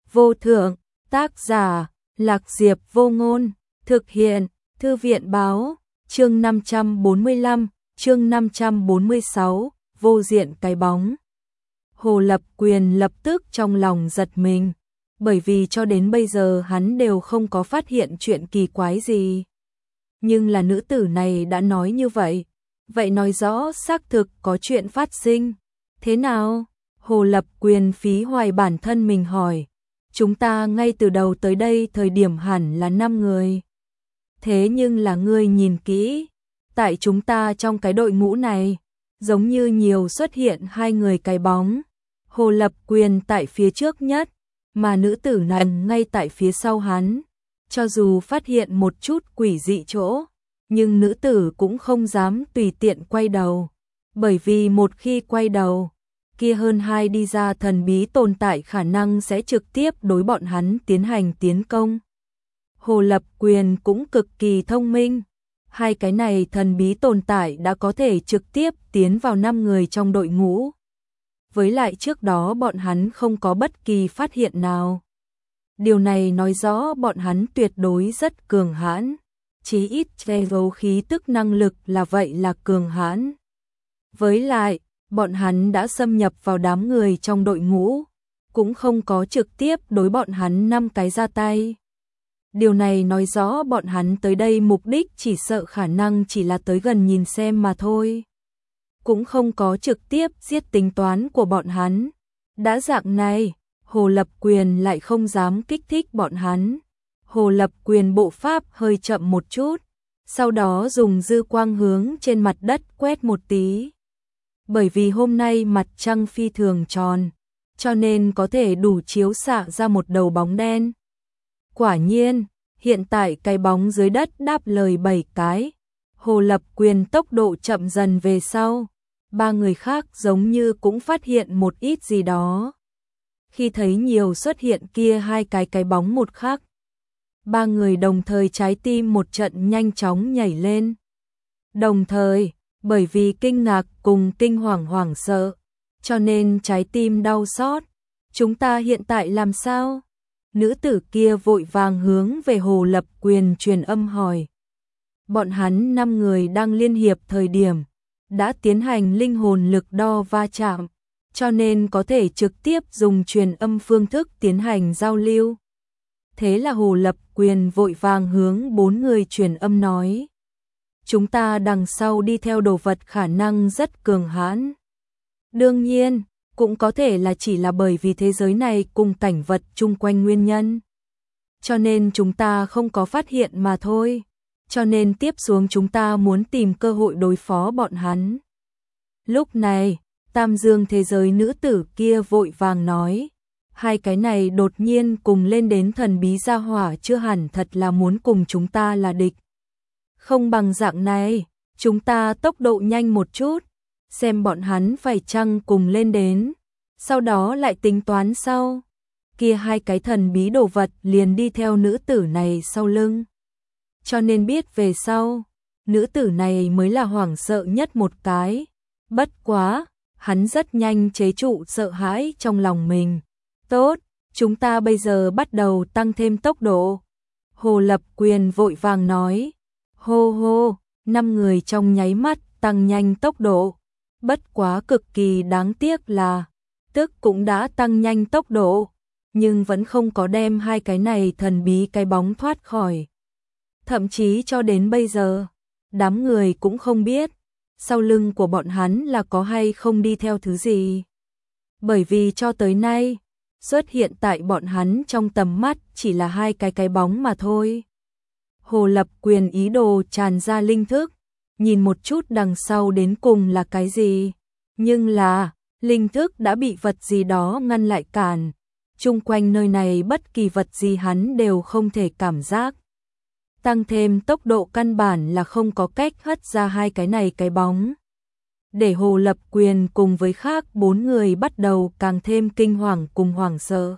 vô thượng, tác giả, Lạc Diệp Vô Ngôn, thực hiện, Thư viện báo, chương 545, chương 546, vô diện cái bóng. Hồ Lập Quyền lập tức trong lòng giật mình, bởi vì cho đến bây giờ hắn đều không có phát hiện chuyện kỳ quái gì. Nhưng là nữ tử này đã nói như vậy, vậy nói rõ xác thực có chuyện phát sinh. Thế nào? Hồ Lập Quyền phí hoài bản thân mình hỏi. Chúng ta ngay từ đầu tới đây thời điểm hẳn là 5 người. Thế nhưng là ngươi nhìn kỹ, tại chúng ta trong cái đội ngũ này, giống như nhiều xuất hiện 2 người cái bóng. Hồ Lập Quyền tại phía trước nhất, mà nữ tử này ngay tại phía sau hắn. Cho dù phát hiện một chút quỷ dị chỗ, nhưng nữ tử cũng không dám tùy tiện quay đầu. Bởi vì một khi quay đầu, kia hơn 2 đi ra thần bí tồn tại khả năng sẽ trực tiếp đối bọn hắn tiến hành tiến công. Hồ Lập Quyền cũng cực kỳ thông minh. 2 cái này thần bí tồn tại đã có thể trực tiếp tiến vào 5 người trong đội ngũ. Với lại trước đó bọn hắn không có bất kỳ phát hiện nào. Điều này nói rõ bọn hắn tuyệt đối rất cường hãn. Chí ít che giấu khí tức năng lực là vậy là cường hãn. Với lại, bọn hắn đã xâm nhập vào đám người trong đội ngũ, cũng không có trực tiếp đối bọn hắn 5 cái ra tay. Điều này nói rõ bọn hắn tới đây mục đích chỉ sợ khả năng chỉ là tới gần nhìn xem mà thôi. Cũng không có trực tiếp giết tính toán của bọn hắn. Đã dạng này, Hồ Lập Quyền lại không dám kích thích bọn hắn. Hồ Lập Quyền bộ pháp hơi chậm một chút, sau đó dùng dư quang hướng trên mặt đất quét một tí. Bởi vì hôm nay mặt trăng phi thường tròn, cho nên có thể đủ chiếu xạ ra một đầu bóng đen. Quả nhiên, hiện tại cái bóng dưới đất đáp lời 7 cái. Hồ Lập Quyền tốc độ chậm dần về sau. 3 người khác giống như cũng phát hiện một ít gì đó. Khi thấy nhiều xuất hiện kia 2 cái bóng một khắc, 3 người đồng thời trái tim một trận nhanh chóng nhảy lên. Đồng thời, bởi vì kinh ngạc cùng kinh hoảng sợ, cho nên trái tim đau xót. Chúng ta hiện tại làm sao? Nữ tử kia vội vàng hướng về Hồ Lập Quyền truyền âm hỏi. Bọn hắn 5 người đang liên hiệp thời điểm, đã tiến hành linh hồn lực đo va chạm, cho nên có thể trực tiếp dùng truyền âm phương thức tiến hành giao lưu. Thế là Hồ Lập Quyền vội vàng hướng 4 người truyền âm nói. Chúng ta đằng sau đi theo đồ vật khả năng rất cường hãn. Đương nhiên, cũng có thể là chỉ là bởi vì thế giới này cùng cảnh vật chung quanh nguyên nhân. Cho nên chúng ta không có phát hiện mà thôi. Cho nên tiếp xuống chúng ta muốn tìm cơ hội đối phó bọn hắn. Lúc này, Tam Dương thế giới nữ tử kia vội vàng nói. 2 cái này đột nhiên cùng lên đến thần bí gia hỏa chưa hẳn thật là muốn cùng chúng ta là địch. Không bằng dạng này, chúng ta tốc độ nhanh một chút, xem bọn hắn phải chăng cùng lên đến, sau đó lại tính toán sau. Kia 2 cái thần bí đồ vật liền đi theo nữ tử này sau lưng. Cho nên biết về sau, nữ tử này mới là hoảng sợ nhất một cái. Bất quá, hắn rất nhanh chế trụ sợ hãi trong lòng mình. Tốt, chúng ta bây giờ bắt đầu tăng thêm tốc độ. Hồ Lập Quyền vội vàng nói. Hô hô, 5 người trong nháy mắt tăng nhanh tốc độ. Bất quá cực kỳ đáng tiếc là, tức cũng đã tăng nhanh tốc độ, nhưng vẫn không có đem 2 cái này thần bí cái bóng thoát khỏi. Thậm chí cho đến bây giờ, đám người cũng không biết, sau lưng của bọn hắn là có hay không đi theo thứ gì. Bởi vì cho tới nay, xuất hiện tại bọn hắn trong tầm mắt chỉ là 2 cái bóng mà thôi. Hồ Lập Quyền ý đồ tràn ra linh thức, nhìn một chút đằng sau đến cùng là cái gì. Nhưng là, linh thức đã bị vật gì đó ngăn lại cản. Chung quanh nơi này bất kỳ vật gì hắn đều không thể cảm giác. Tăng thêm tốc độ căn bản là không có cách hất ra 2 cái này cái bóng. Để Hồ Lập Quyền cùng với khác 4 người bắt đầu càng thêm kinh hoàng cùng hoảng sợ.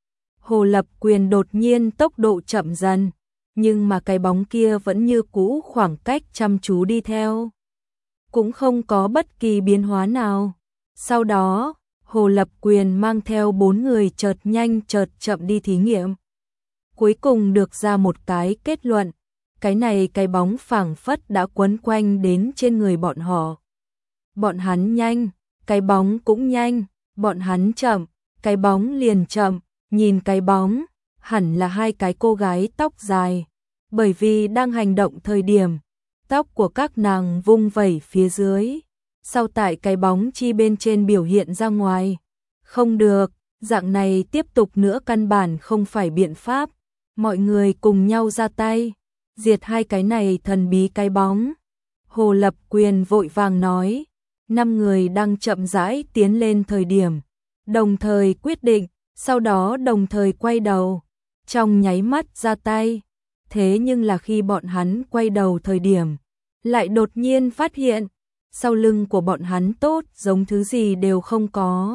Hồ Lập Quyền đột nhiên tốc độ chậm dần, nhưng mà cái bóng kia vẫn như cũ khoảng cách chăm chú đi theo. Cũng không có bất kỳ biến hóa nào. Sau đó, Hồ Lập Quyền mang theo 4 người chợt nhanh chợt chậm đi thí nghiệm. Cuối cùng được ra một cái kết luận, cái này cái bóng phảng phất đã quấn quanh đến trên người bọn họ. Bọn hắn nhanh, cái bóng cũng nhanh, bọn hắn chậm, cái bóng liền chậm, nhìn cái bóng, hẳn là hai cái cô gái tóc dài, bởi vì đang hành động thời điểm, tóc của các nàng vung vẩy phía dưới, sau tại cái bóng chi bên trên biểu hiện ra ngoài. Không được, dạng này tiếp tục nữa căn bản không phải biện pháp, mọi người cùng nhau ra tay, diệt hai cái này thần bí cái bóng. Hồ Lập Quyền vội vàng nói, 5 người đang chậm rãi tiến lên thời điểm, đồng thời quyết định, sau đó đồng thời quay đầu, trong nháy mắt ra tay. Thế nhưng là khi bọn hắn quay đầu thời điểm, lại đột nhiên phát hiện, sau lưng của bọn hắn tốt giống thứ gì đều không có.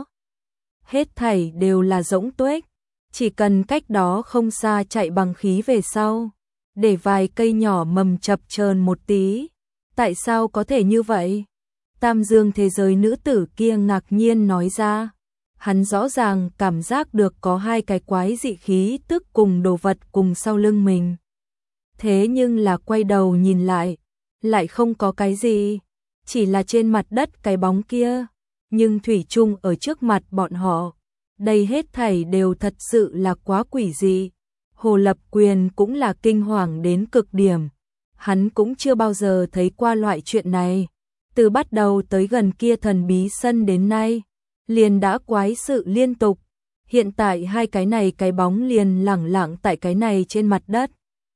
Hết thảy đều là rỗng tuếch, chỉ cần cách đó không xa chạy bằng khí về sau, để vài cây nhỏ mầm chập chờn một tí. Tại sao có thể như vậy? Tam dương thế giới nữ tử kia ngạc nhiên nói ra. Hắn rõ ràng cảm giác được có hai cái quái dị khí tức cùng đồ vật cùng sau lưng mình. Thế nhưng là quay đầu nhìn lại không có cái gì, chỉ là trên mặt đất cái bóng kia, nhưng thủy chung ở trước mặt bọn họ. Đây hết thảy đều thật sự là quá quỷ dị. Hồ Lập Quyền cũng là kinh hoàng đến cực điểm. Hắn cũng chưa bao giờ thấy qua loại chuyện này. Từ bắt đầu tới gần kia thần bí sân đến nay, liền đã quái sự liên tục. Hiện tại hai cái này cái bóng liền lẳng lặng tại cái này trên mặt đất.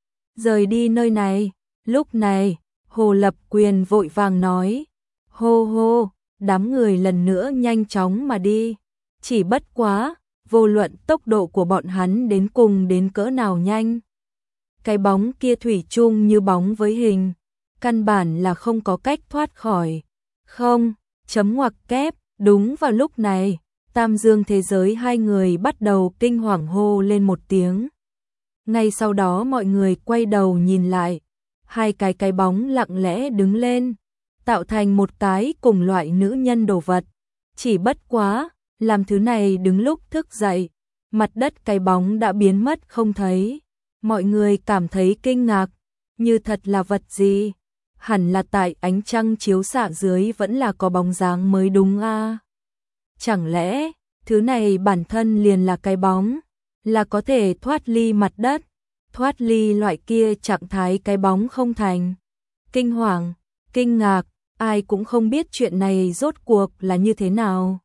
Rời đi nơi này, lúc này, Hồ Lập Quyền vội vàng nói, hô hô, đám người lần nữa nhanh chóng mà đi. Chỉ bất quá, vô luận tốc độ của bọn hắn đến cùng đến cỡ nào nhanh. Cái bóng kia thủy chung như bóng với hình, căn bản là không có cách thoát khỏi. Không, chấm ngoặc kép, đúng vào lúc này, tam dương thế giới hai người bắt đầu kinh hoàng hô lên một tiếng. Ngay sau đó mọi người quay đầu nhìn lại, hai cái bóng lặng lẽ đứng lên, tạo thành một cái cùng loại nữ nhân đồ vật. Chỉ bất quá, làm thứ này đứng lúc thức dậy, mặt đất cái bóng đã biến mất không thấy. Mọi người cảm thấy kinh ngạc, như thật là vật gì? Hẳn là tại ánh trăng chiếu xạ dưới vẫn là có bóng dáng mới đúng a. Chẳng lẽ, thứ này bản thân liền là cái bóng, là có thể thoát ly mặt đất, thoát ly loại kia trạng thái cái bóng không thành. Kinh hoàng, kinh ngạc, ai cũng không biết chuyện này rốt cuộc là như thế nào.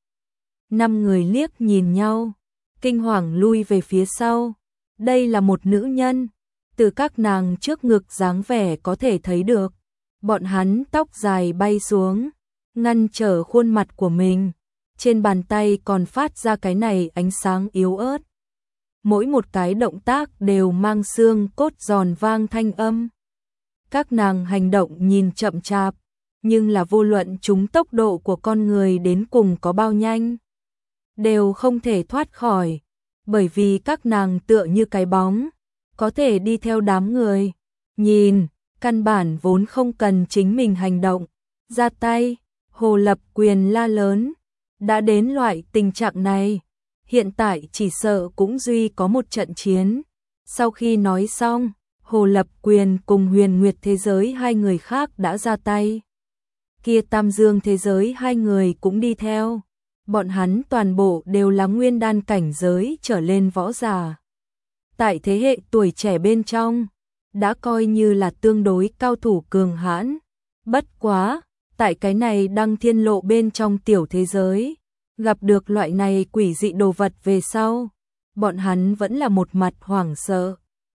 5 người liếc nhìn nhau, kinh hoàng lui về phía sau. Đây là một nữ nhân, từ các nàng trước ngực dáng vẻ có thể thấy được. Bọn hắn tóc dài bay xuống, ngăn trở khuôn mặt của mình. Trên bàn tay còn phát ra cái này ánh sáng yếu ớt. Mỗi một cái động tác đều mang xương cốt giòn vang thanh âm. Các nàng hành động nhìn chậm chạp, nhưng là vô luận chúng tốc độ của con người đến cùng có bao nhanh, đều không thể thoát khỏi, bởi vì các nàng tựa như cái bóng, có thể đi theo đám người. Nhìn, căn bản vốn không cần chính mình hành động, ra tay. Hồ Lập Quyền la lớn, đã đến loại tình trạng này, hiện tại chỉ sợ cũng duy có một trận chiến. Sau khi nói xong, Hồ Lập Quyền cùng Huyền Nguyệt thế giới hai người khác đã ra tay. Kia Tam Dương thế giới hai người cũng đi theo. Bọn hắn toàn bộ đều là nguyên đan cảnh giới trở lên võ giả. Tại thế hệ tuổi trẻ bên trong, đã coi như là tương đối cao thủ cường hãn. Bất quá, tại cái này Đăng Thiên Lộ bên trong tiểu thế giới, gặp được loại này quỷ dị đồ vật về sau, bọn hắn vẫn là một mặt hoảng sợ,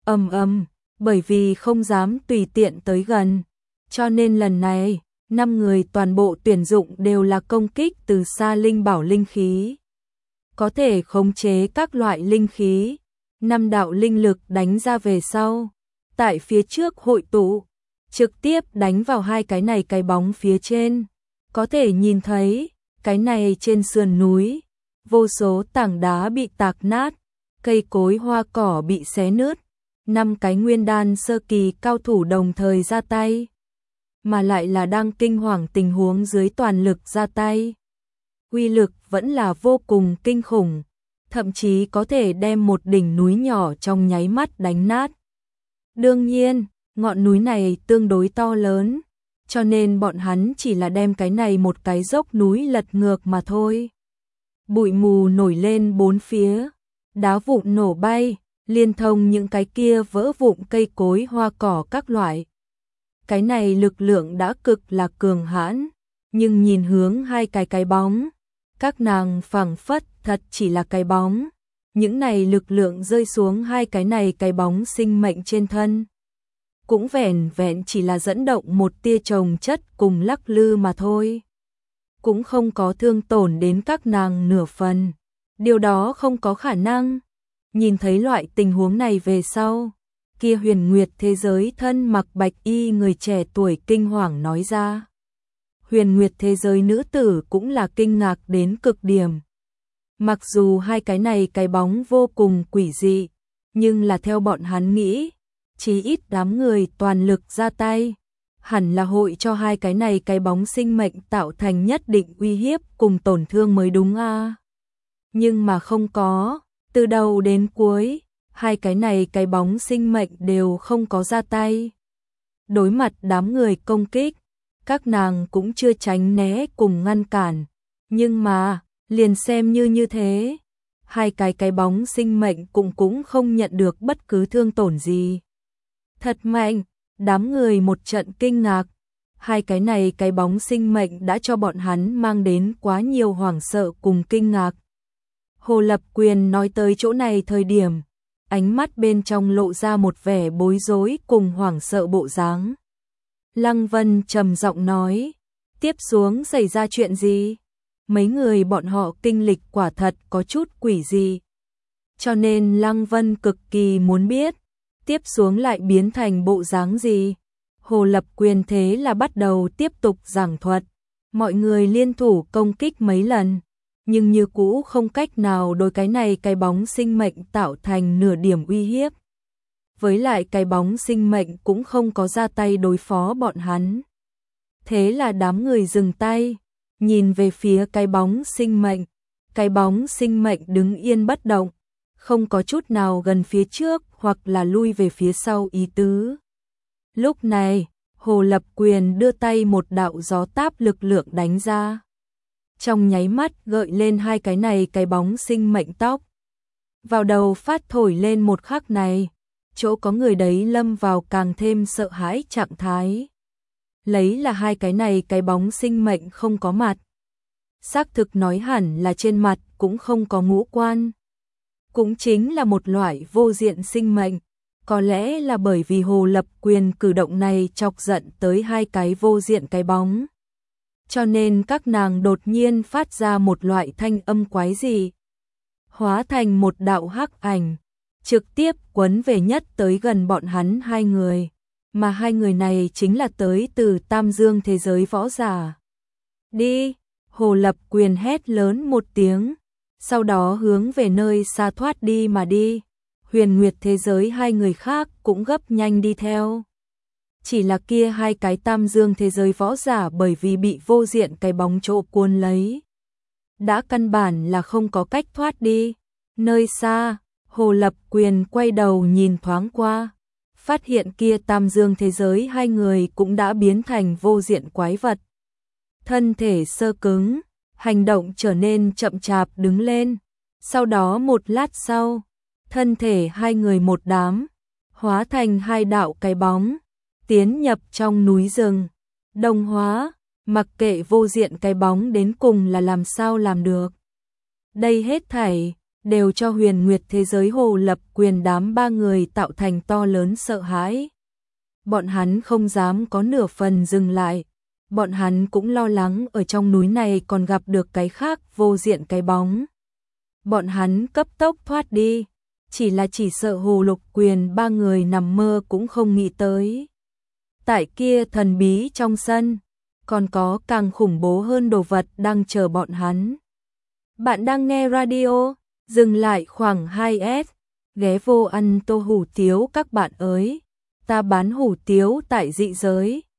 bởi vì không dám tùy tiện tới gần. Cho nên lần này, 5 người toàn bộ tuyển dụng đều là công kích từ xa linh bảo linh khí. Có thể khống chế các loại linh khí, 5 đạo linh lực đánh ra về sau, tại phía trước hội tụ, trực tiếp đánh vào hai cái này cái bóng phía trên. Có thể nhìn thấy, cái này trên sườn núi, vô số tảng đá bị tạc nát, cây cối hoa cỏ bị xé nứt. 5 cái nguyên đan sơ kỳ cao thủ đồng thời ra tay, mà lại là đang kinh hoàng tình huống dưới toàn lực ra tay. uy lực vẫn là vô cùng kinh khủng, thậm chí có thể đem một đỉnh núi nhỏ trong nháy mắt đánh nát. Đương nhiên, ngọn núi này tương đối to lớn, cho nên bọn hắn chỉ là đem cái này một cái dốc núi lật ngược mà thôi. Bụi mù nổi lên bốn phía, đá vụn nổ bay, liên thông những cái kia vỡ vụn cây cối hoa cỏ các loại. Cái này lực lượng đã cực là cường hãn, nhưng nhìn hướng hai cái bóng, các nàng phảng phất thật chỉ là cái bóng. Những này lực lượng rơi xuống hai cái này cái bóng sinh mệnh trên thân, cũng vẻn vẹn chỉ là dẫn động một tia chồng chất cùng lắc lư mà thôi. Cũng không có thương tổn đến các nàng nửa phần. Điều đó không có khả năng. Nhìn thấy loại tình huống này về sau, kia Huyền Nguyệt thế giới thân mặc bạch y người trẻ tuổi kinh hoàng nói ra. Huyền Nguyệt thế giới nữ tử cũng là kinh ngạc đến cực điểm. Mặc dù hai cái này cái bóng vô cùng quỷ dị, nhưng là theo bọn hắn nghĩ, chí ít đám người toàn lực ra tay, hẳn là hội cho hai cái này cái bóng sinh mệnh tạo thành nhất định uy hiếp cùng tổn thương mới đúng a. Nhưng mà không có, từ đầu đến cuối, hai cái này cái bóng sinh mệnh đều không có ra tay. Đối mặt đám người công kích, các nàng cũng chưa tránh né cùng ngăn cản, nhưng mà, liền xem như thế, hai cái bóng sinh mệnh cũng không nhận được bất cứ thương tổn gì. Thật mạnh, đám người một trận kinh ngạc, hai cái này cái bóng sinh mệnh đã cho bọn hắn mang đến quá nhiều hoảng sợ cùng kinh ngạc. Hồ Lập Quyền nói tới chỗ này thời điểm, ánh mắt bên trong lộ ra một vẻ bối rối cùng hoảng sợ bộ dáng. Lăng Vân trầm giọng nói, tiếp xuống xảy ra chuyện gì? Mấy người bọn họ kinh lịch quả thật có chút quỷ dị. Cho nên Lăng Vân cực kỳ muốn biết, tiếp xuống lại biến thành bộ dáng gì. Hồ Lập Quyền thế là bắt đầu tiếp tục giảng thuật, mọi người liên thủ công kích mấy lần, nhưng như cũ không cách nào đối cái này cái bóng sinh mệnh tạo thành nửa điểm uy hiếp. Với lại cái bóng sinh mệnh cũng không có ra tay đối phó bọn hắn. Thế là đám người dừng tay, nhìn về phía cái bóng sinh mệnh. Cái bóng sinh mệnh đứng yên bất động, không có chút nào gần phía trước hoặc là lui về phía sau ý tứ. Lúc này, Hồ Lập Quyền đưa tay một đạo gió táp lực lượng đánh ra. Trong nháy mắt gợi lên hai cái này cái bóng sinh mệnh tóc. Vào đầu phát thổi lên một khắc này, chỗ có người đấy lâm vào càng thêm sợ hãi trạng thái. Lấy là hai cái này cái bóng sinh mệnh không có mặt. Xác thực nói hẳn là trên mặt cũng không có ngũ quan. Cũng chính là một loại vô diện sinh mệnh. Có lẽ là bởi vì Hồ Lập Quyền cử động này chọc giận tới hai cái vô diện cái bóng. Cho nên các nàng đột nhiên phát ra một loại thanh âm quái dị. Hóa thành một đạo hắc ảnh, trực tiếp quấn về nhất tới gần bọn hắn hai người. Mà hai người này chính là tới từ Tam Dương thế giới võ giả. Đi! Hồ Lập Quyền hét lớn một tiếng, sau đó hướng về nơi xa thoát đi mà đi. Huyền Nguyệt thế giới hai người khác cũng gấp nhanh đi theo. Chỉ là kia hai cái Tam Dương thế giới võ giả bởi vì bị vô diện cái bóng chỗ cuốn lấy, đã căn bản là không có cách thoát đi. Nơi xa, Hồ Lập Quyền quay đầu nhìn thoáng qua, phát hiện kia Tam Dương thế giới hai người cũng đã biến thành vô diện quái vật. Thân thể sơ cứng, hành động trở nên chậm chạp đứng lên. Sau đó một lát sau, thân thể hai người một đám, hóa thành hai đạo cái bóng, tiến nhập trong núi rừng. Đồng hóa, mặc kệ vô diện cái bóng đến cùng là làm sao làm được. Đây hết thảy đều cho Huyền Nguyệt thế giới Hồ Lập Quyền đám ba người tạo thành to lớn sợ hãi. Bọn hắn không dám có nửa phần dừng lại. Bọn hắn cũng lo lắng ở trong núi này còn gặp được cái khác vô diện cái bóng. Bọn hắn cấp tốc thoát đi, chỉ sợ Hồ Lập Quyền ba người nằm mơ cũng không nghĩ tới. Tại kia thần bí trong sân, còn có càng khủng bố hơn đồ vật đang chờ bọn hắn. Bạn đang nghe radio, dừng lại khoảng 2S, ghé vô ăn tô hủ tiếu các bạn ơi. Ta bán hủ tiếu tại dị giới.